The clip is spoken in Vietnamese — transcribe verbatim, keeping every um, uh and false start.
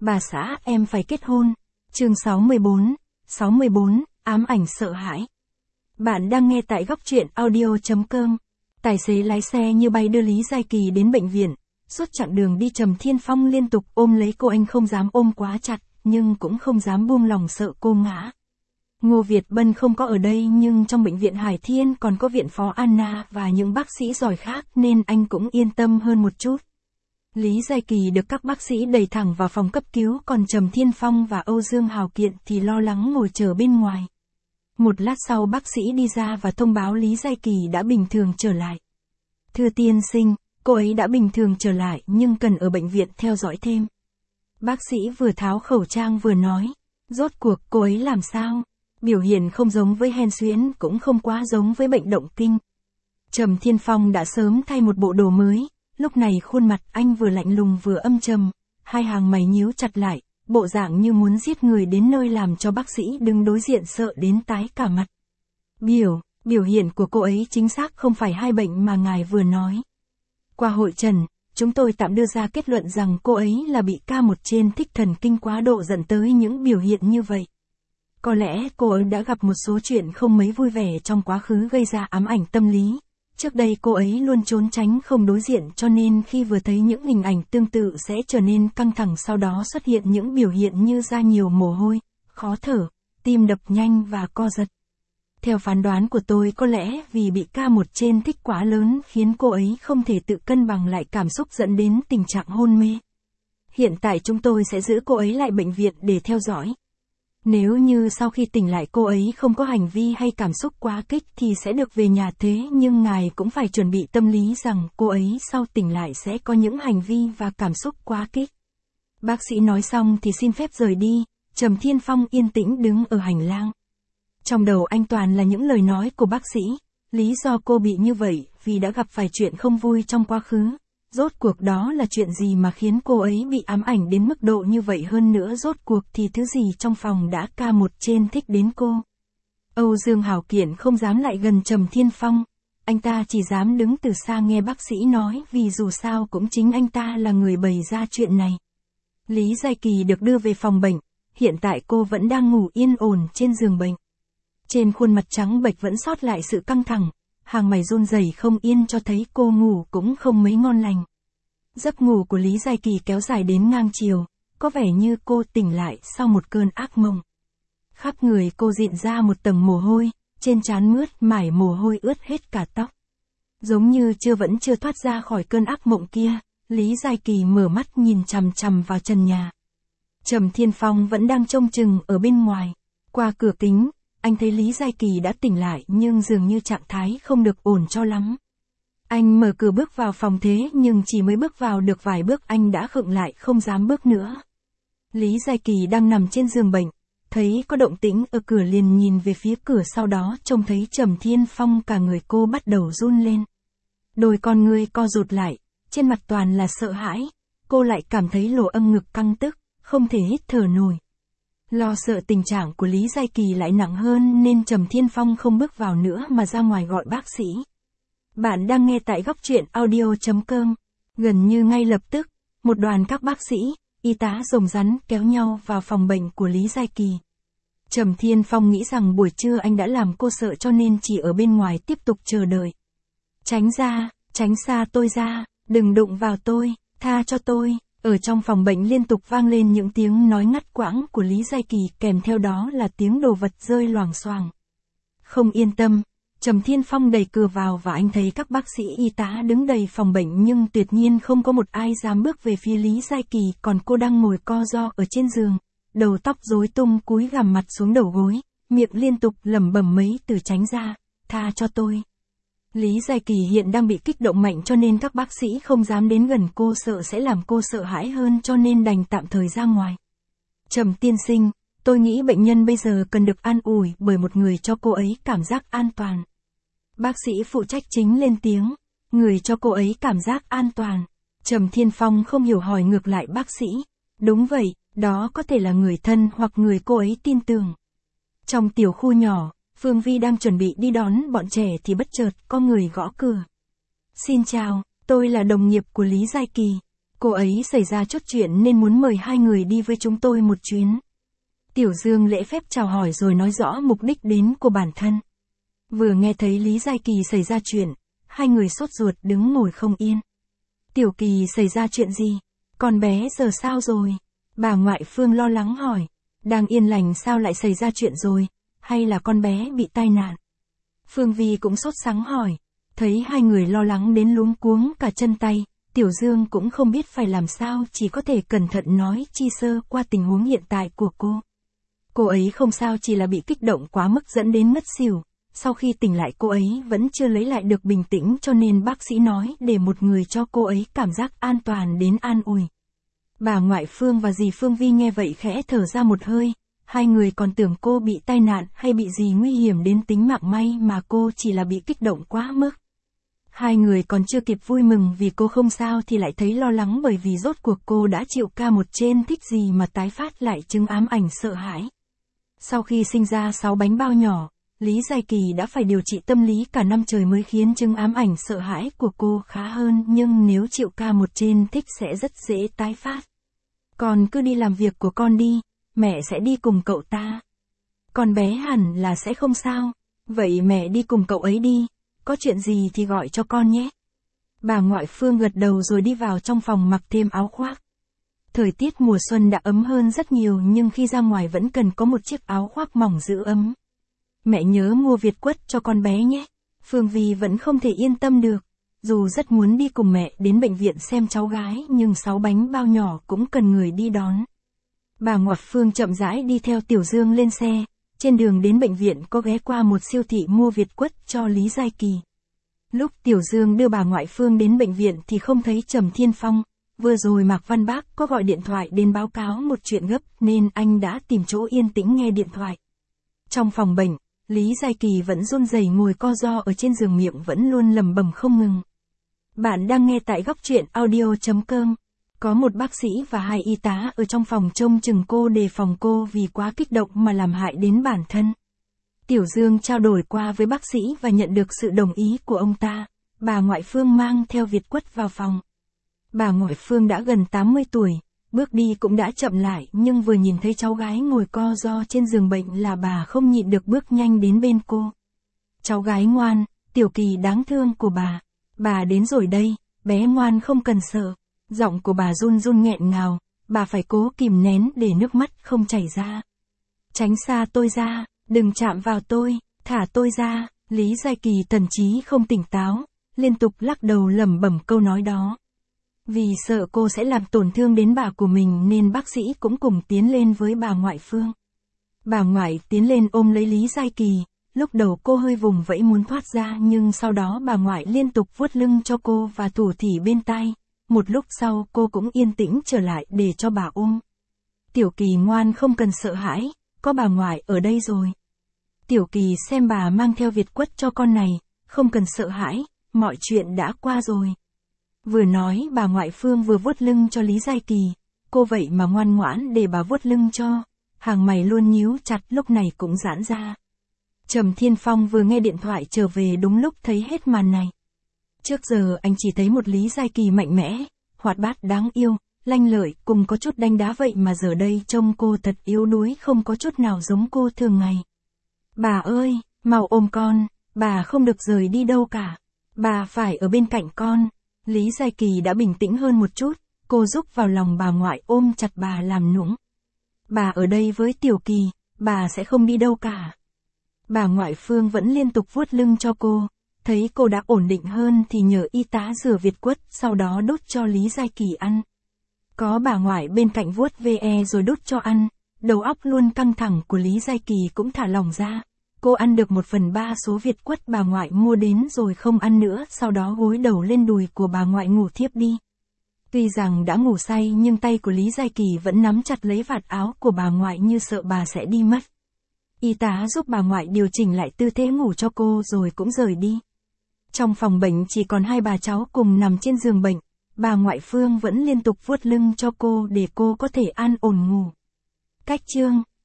Bà xã em phải kết hôn. Chương sáu mươi bốn, sáu mươi bốn, ám ảnh sợ hãi. Bạn đang nghe tại góc truyện audio chấm com. Tài xế lái xe như bay đưa Lý Giai Kỳ đến bệnh viện. Suốt chặng đường đi Trầm Thiên Phong liên tục ôm lấy cô, anh không dám ôm quá chặt, nhưng cũng không dám buông lòng sợ cô ngã. Ngô Việt Bân không có ở đây, nhưng trong bệnh viện Hải Thiên còn có viện phó Anna và những bác sĩ giỏi khác nên anh cũng yên tâm hơn một chút. Lý Giai Kỳ được các bác sĩ đẩy thẳng vào phòng cấp cứu, còn Trầm Thiên Phong và Âu Dương Hào Kiện thì lo lắng ngồi chờ bên ngoài. Một lát sau bác sĩ đi ra và thông báo Lý Giai Kỳ đã bình thường trở lại. Thưa tiên sinh, cô ấy đã bình thường trở lại nhưng cần ở bệnh viện theo dõi thêm. Bác sĩ vừa tháo khẩu trang vừa nói, rốt cuộc cô ấy làm sao? Biểu hiện không giống với hen suyễn, cũng không quá giống với bệnh động kinh. Trầm Thiên Phong đã sớm thay một bộ đồ mới, lúc này khuôn mặt anh vừa lạnh lùng vừa âm trầm, hai hàng mày nhíu chặt lại, bộ dạng như muốn giết người đến nơi làm cho bác sĩ đứng đối diện sợ đến tái cả mặt. Biểu, biểu hiện của cô ấy chính xác không phải hai bệnh mà ngài vừa nói. Qua hội trần, chúng tôi tạm đưa ra kết luận rằng cô ấy là bị ca một trên thích thần kinh quá độ dẫn tới những biểu hiện như vậy. Có lẽ cô ấy đã gặp một số chuyện không mấy vui vẻ trong quá khứ gây ra ám ảnh tâm lý. Trước đây cô ấy luôn trốn tránh không đối diện, cho nên khi vừa thấy những hình ảnh tương tự sẽ trở nên căng thẳng, sau đó xuất hiện những biểu hiện như ra nhiều mồ hôi, khó thở, tim đập nhanh và co giật. Theo phán đoán của tôi, có lẽ vì bị ca một trên thích quá lớn khiến cô ấy không thể tự cân bằng lại cảm xúc dẫn đến tình trạng hôn mê. Hiện tại chúng tôi sẽ giữ cô ấy lại bệnh viện để theo dõi. Nếu như sau khi tỉnh lại cô ấy không có hành vi hay cảm xúc quá kích thì sẽ được về nhà, thế nhưng ngài cũng phải chuẩn bị tâm lý rằng cô ấy sau tỉnh lại sẽ có những hành vi và cảm xúc quá kích. Bác sĩ nói xong thì xin phép rời đi, Trầm Thiên Phong yên tĩnh đứng ở hành lang. Trong đầu anh toàn là những lời nói của bác sĩ, lý do cô bị như vậy vì đã gặp phải chuyện không vui trong quá khứ. Rốt cuộc đó là chuyện gì mà khiến cô ấy bị ám ảnh đến mức độ như vậy, hơn nữa rốt cuộc thì thứ gì trong phòng đã ca một trên thích đến cô. Âu Dương Hào Kiện không dám lại gần Trầm Thiên Phong, anh ta chỉ dám đứng từ xa nghe bác sĩ nói, vì dù sao cũng chính anh ta là người bày ra chuyện này. Lý Giai Kỳ được đưa về phòng bệnh, hiện tại cô vẫn đang ngủ yên ổn trên giường bệnh. Trên khuôn mặt trắng bệch vẫn sót lại sự căng thẳng, hàng mày run rẩy không yên cho thấy cô ngủ cũng không mấy ngon lành. Giấc ngủ của Lý Giai Kỳ kéo dài đến ngang chiều, có vẻ như cô tỉnh lại sau một cơn ác mộng. Khắp người cô rịn ra một tầng mồ hôi, trên trán mướt mải mồ hôi ướt hết cả tóc. Giống như chưa vẫn chưa thoát ra khỏi cơn ác mộng kia, Lý Giai Kỳ mở mắt nhìn chằm chằm vào trần nhà. Trầm Thiên Phong vẫn đang trông chừng ở bên ngoài. Qua cửa kính, anh thấy Lý Giai Kỳ đã tỉnh lại nhưng dường như trạng thái không được ổn cho lắm. Anh mở cửa bước vào phòng, thế nhưng chỉ mới bước vào được vài bước anh đã khựng lại không dám bước nữa. Lý Giai Kỳ đang nằm trên giường bệnh, thấy có động tĩnh ở cửa liền nhìn về phía cửa, sau đó trông thấy Trầm Thiên Phong, cả người cô bắt đầu run lên. Đôi con ngươi co rụt lại, trên mặt toàn là sợ hãi, cô lại cảm thấy lỗ âm ngực căng tức, không thể hít thở nổi. Lo sợ tình trạng của Lý Giai Kỳ lại nặng hơn nên Trầm Thiên Phong không bước vào nữa mà ra ngoài gọi bác sĩ. Bạn đang nghe tại góc truyện audio chấm com. Gần như ngay lập tức, một đoàn các bác sĩ, y tá rồng rắn kéo nhau vào phòng bệnh của Lý Giai Kỳ. Trầm Thiên Phong nghĩ rằng buổi trưa anh đã làm cô sợ cho nên chỉ ở bên ngoài tiếp tục chờ đợi. Tránh ra, tránh xa tôi ra, đừng đụng vào tôi, tha cho tôi. Ở trong phòng bệnh liên tục vang lên những tiếng nói ngắt quãng của Lý Giai Kỳ, kèm theo đó là tiếng đồ vật rơi loảng xoảng. Không yên tâm, Trầm Thiên Phong đẩy cửa vào và anh thấy các bác sĩ y tá đứng đầy phòng bệnh, nhưng tuyệt nhiên không có một ai dám bước về phía Lý Giai Kỳ, còn cô đang ngồi co ro ở trên giường, đầu tóc rối tung, cúi gằm mặt xuống đầu gối, miệng liên tục lẩm bẩm mấy từ tránh ra, tha cho tôi. Lý Giai Kỳ hiện đang bị kích động mạnh cho nên các bác sĩ không dám đến gần cô, sợ sẽ làm cô sợ hãi hơn, cho nên đành tạm thời ra ngoài. Trầm tiên sinh, tôi nghĩ bệnh nhân bây giờ cần được an ủi bởi một người cho cô ấy cảm giác an toàn. Bác sĩ phụ trách chính lên tiếng, người cho cô ấy cảm giác an toàn. Trầm Thiên Phong không hiểu hỏi ngược lại bác sĩ, đúng vậy, đó có thể là người thân hoặc người cô ấy tin tưởng. Trong tiểu khu nhỏ, Phương Vi đang chuẩn bị đi đón bọn trẻ thì bất chợt có người gõ cửa. Xin chào, tôi là đồng nghiệp của Lý Giai Kỳ. Cô ấy xảy ra chút chuyện nên muốn mời hai người đi với chúng tôi một chuyến. Tiểu Dương lễ phép chào hỏi rồi nói rõ mục đích đến của bản thân. Vừa nghe thấy Lý Giai Kỳ xảy ra chuyện, hai người sốt ruột đứng ngồi không yên. Tiểu Kỳ xảy ra chuyện gì? Con bé giờ sao rồi? Bà ngoại Phương lo lắng hỏi. Đang yên lành sao lại xảy ra chuyện rồi? Hay là con bé bị tai nạn? Phương Vi cũng sốt sắng hỏi. Thấy hai người lo lắng đến luống cuống cả chân tay, Tiểu Dương cũng không biết phải làm sao, chỉ có thể cẩn thận nói chi sơ qua tình huống hiện tại của cô. Cô ấy không sao, chỉ là bị kích động quá mức dẫn đến ngất xỉu. Sau khi tỉnh lại cô ấy vẫn chưa lấy lại được bình tĩnh, cho nên bác sĩ nói để một người cho cô ấy cảm giác an toàn đến an ủi. Bà ngoại Phương và dì Phương Vi nghe vậy khẽ thở ra một hơi, hai người còn tưởng cô bị tai nạn hay bị gì nguy hiểm đến tính mạng, may mà cô chỉ là bị kích động quá mức. Hai người còn chưa kịp vui mừng vì cô không sao thì lại thấy lo lắng, bởi vì rốt cuộc cô đã chịu ca một trên thích gì mà tái phát lại chứng ám ảnh sợ hãi. Sau khi sinh ra sáu bánh bao nhỏ, Lý Giai Kỳ đã phải điều trị tâm lý cả năm trời mới khiến chứng ám ảnh sợ hãi của cô khá hơn, nhưng nếu chịu ca một trên thích sẽ rất dễ tái phát. Con cứ đi làm việc của con đi, mẹ sẽ đi cùng cậu ta. Con bé hẳn là sẽ không sao, vậy mẹ đi cùng cậu ấy đi, có chuyện gì thì gọi cho con nhé. Bà ngoại Phương gật đầu rồi đi vào trong phòng mặc thêm áo khoác. Thời tiết mùa xuân đã ấm hơn rất nhiều, nhưng khi ra ngoài vẫn cần có một chiếc áo khoác mỏng giữ ấm. Mẹ nhớ mua Việt Quất cho con bé nhé. Phương Vi vẫn không thể yên tâm được. Dù rất muốn đi cùng mẹ đến bệnh viện xem cháu gái, nhưng sáu bánh bao nhỏ cũng cần người đi đón. Bà ngoại Phương chậm rãi đi theo Tiểu Dương lên xe. Trên đường đến bệnh viện có ghé qua một siêu thị mua Việt Quất cho Lý Giai Kỳ. Lúc Tiểu Dương đưa bà ngoại Phương đến bệnh viện thì không thấy Trầm Thiên Phong. Vừa rồi Mạc Văn Bác có gọi điện thoại đến báo cáo một chuyện gấp nên anh đã tìm chỗ yên tĩnh nghe điện thoại. Trong phòng bệnh, Lý Giai Kỳ vẫn run rẩy ngồi co ro ở trên giường, miệng vẫn luôn lẩm bẩm không ngừng. Bạn đang nghe tại góc truyện audio chấm com. Có một bác sĩ và hai y tá ở trong phòng trông chừng cô, đề phòng cô vì quá kích động mà làm hại đến bản thân. Tiểu Dương trao đổi qua với bác sĩ và nhận được sự đồng ý của ông ta. Bà ngoại Phương mang theo Việt Quất vào phòng. Bà ngoại Phương đã gần tám mươi tuổi, bước đi cũng đã chậm lại, nhưng vừa nhìn thấy cháu gái ngồi co ro trên giường bệnh là bà không nhịn được bước nhanh đến bên cô. Cháu gái ngoan, Tiểu Kỳ đáng thương của bà. Bà đến rồi đây, bé ngoan không cần sợ. Giọng của bà run run nghẹn ngào, bà phải cố kìm nén để nước mắt không chảy ra. Tránh xa tôi ra, đừng chạm vào tôi, thả tôi ra. Lý Giai Kỳ thần trí không tỉnh táo, liên tục lắc đầu lẩm bẩm câu nói đó. Vì sợ cô sẽ làm tổn thương đến bà của mình nên bác sĩ cũng cùng tiến lên với bà ngoại Phương. Bà ngoại tiến lên ôm lấy Lý Giai Kỳ, lúc đầu cô hơi vùng vẫy muốn thoát ra, nhưng sau đó bà ngoại liên tục vuốt lưng cho cô và thủ thỉ bên tai. Một lúc sau cô cũng yên tĩnh trở lại để cho bà ôm. Tiểu Kỳ ngoan, không cần sợ hãi, có bà ngoại ở đây rồi. Tiểu Kỳ xem bà mang theo Việt Quất cho con này, không cần sợ hãi, mọi chuyện đã qua rồi. Vừa nói bà ngoại Phương vừa vuốt lưng cho Lý Giai Kỳ, cô vậy mà ngoan ngoãn để bà vuốt lưng cho, hàng mày luôn nhíu chặt lúc này cũng giãn ra. Trầm Thiên Phong vừa nghe điện thoại trở về đúng lúc thấy hết màn này. Trước giờ anh chỉ thấy một Lý Giai Kỳ mạnh mẽ, hoạt bát đáng yêu, lanh lợi, cùng có chút đanh đá, vậy mà giờ đây trông cô thật yếu đuối, không có chút nào giống cô thường ngày. Bà ơi, mau ôm con, bà không được rời đi đâu cả. Bà phải ở bên cạnh con. Lý Giai Kỳ đã bình tĩnh hơn một chút, cô rúc vào lòng bà ngoại ôm chặt bà làm nũng. Bà ở đây với Tiểu Kỳ, bà sẽ không đi đâu cả. Bà ngoại Phương vẫn liên tục vuốt lưng cho cô, thấy cô đã ổn định hơn thì nhờ y tá rửa Việt Quất, sau đó đút cho Lý Giai Kỳ ăn. Có bà ngoại bên cạnh vuốt ve rồi đút cho ăn, đầu óc luôn căng thẳng của Lý Giai Kỳ cũng thả lỏng ra. Cô ăn được một phần ba số Việt Quất bà ngoại mua đến rồi không ăn nữa, sau đó gối đầu lên đùi của bà ngoại ngủ thiếp đi. Tuy rằng đã ngủ say nhưng tay của Lý Giai Kỳ vẫn nắm chặt lấy vạt áo của bà ngoại như sợ bà sẽ đi mất. Y tá giúp bà ngoại điều chỉnh lại tư thế ngủ cho cô rồi cũng rời đi. Trong phòng bệnh chỉ còn hai bà cháu cùng nằm trên giường bệnh, bà ngoại Phương vẫn liên tục vuốt lưng cho cô để cô có thể an ổn ngủ. Cách chương